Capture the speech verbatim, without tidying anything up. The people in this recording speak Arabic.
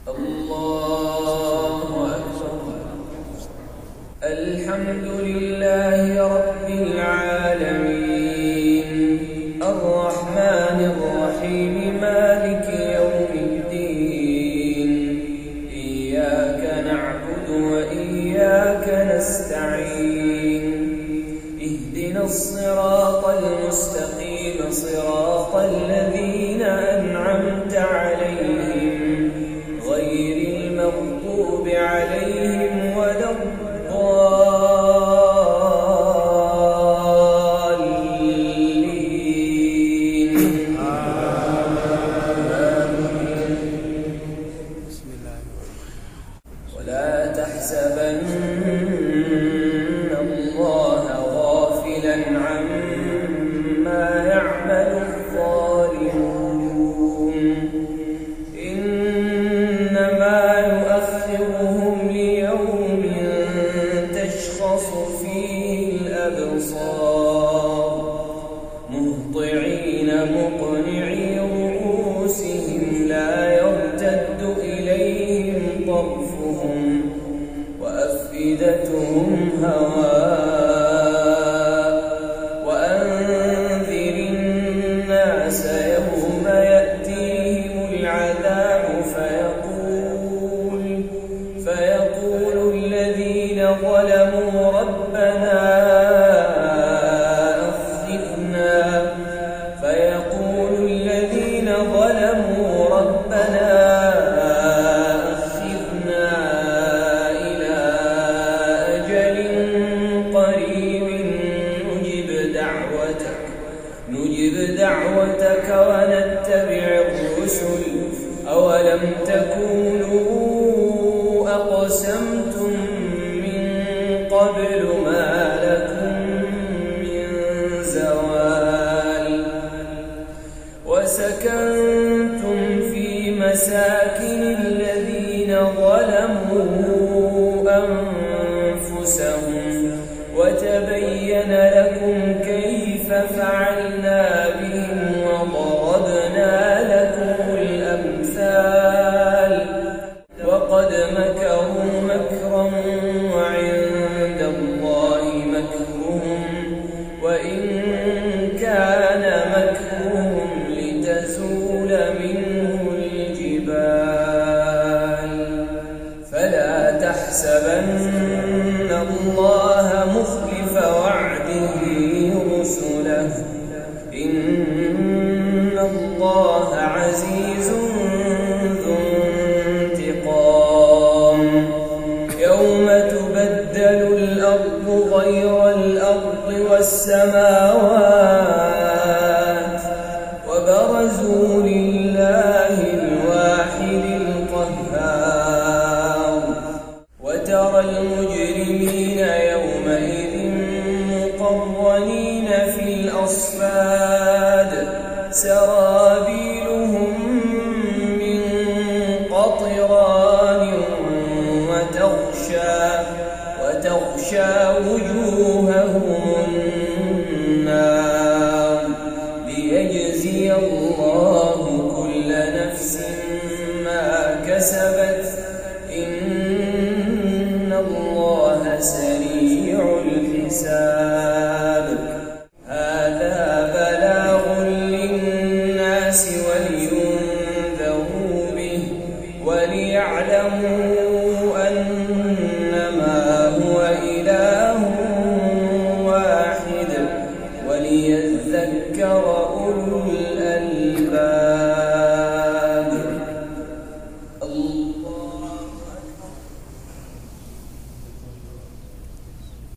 الله أكبر. الحمد لله رب العالمين الرحمن الرحيم مالك يوم الدين إياك نعبد وإياك نستعين اهدنا الصراط المستقيم صراط الذين أنعمت عليهم غير المغضوب عليهم ولا الضالين. آمين. بسم الله. ولا تحسبن الله غافلا عما يعمل الظالمون إنما يؤخرهم ليوم تشخص فيه الأبصار مهطعين مقنعي رؤوسهم لا يرتد إليهم طرفهم وأفئدتهم هواء وأنذر الناس يوم يأتيهم العذاب فيقول فيقول الذين ظلموا ربنا أخذنا فيقول الذين ظلموا ربنا أخذنا إلى أجل قريب نجب دعوتك نجب دعوتك ونتبع الرسل أولم تكونوا أقسمتم من قبل ما لكم من زوال وسكنتم في مساكن الذين ظلموا أنفسهم وتبين لكم كيف فعلنا بهم وضربنا لكم الأمثال وقد مكروا مكرا وعند الله مكرهم وإن كان مكرهم لتزول منه الجبال فلا تحسبن الله مخلف وعده رسله إن الله عزيز ذو انتقام يوم تبدل الأرض غير الأرض والسماوات وبرزوا لله الواحد القهار وترى المجرمين يومئذ مقرنين في الأصفاد سرابيلهم من قطران وتغشى وتغشى وجوههم النار ليجزي الله كل نفس ما كسبت إن الله سريع الحساب. هذا بلاغ للناس ولينذروا به وليعلموا أنما هو إله واحد وليذكر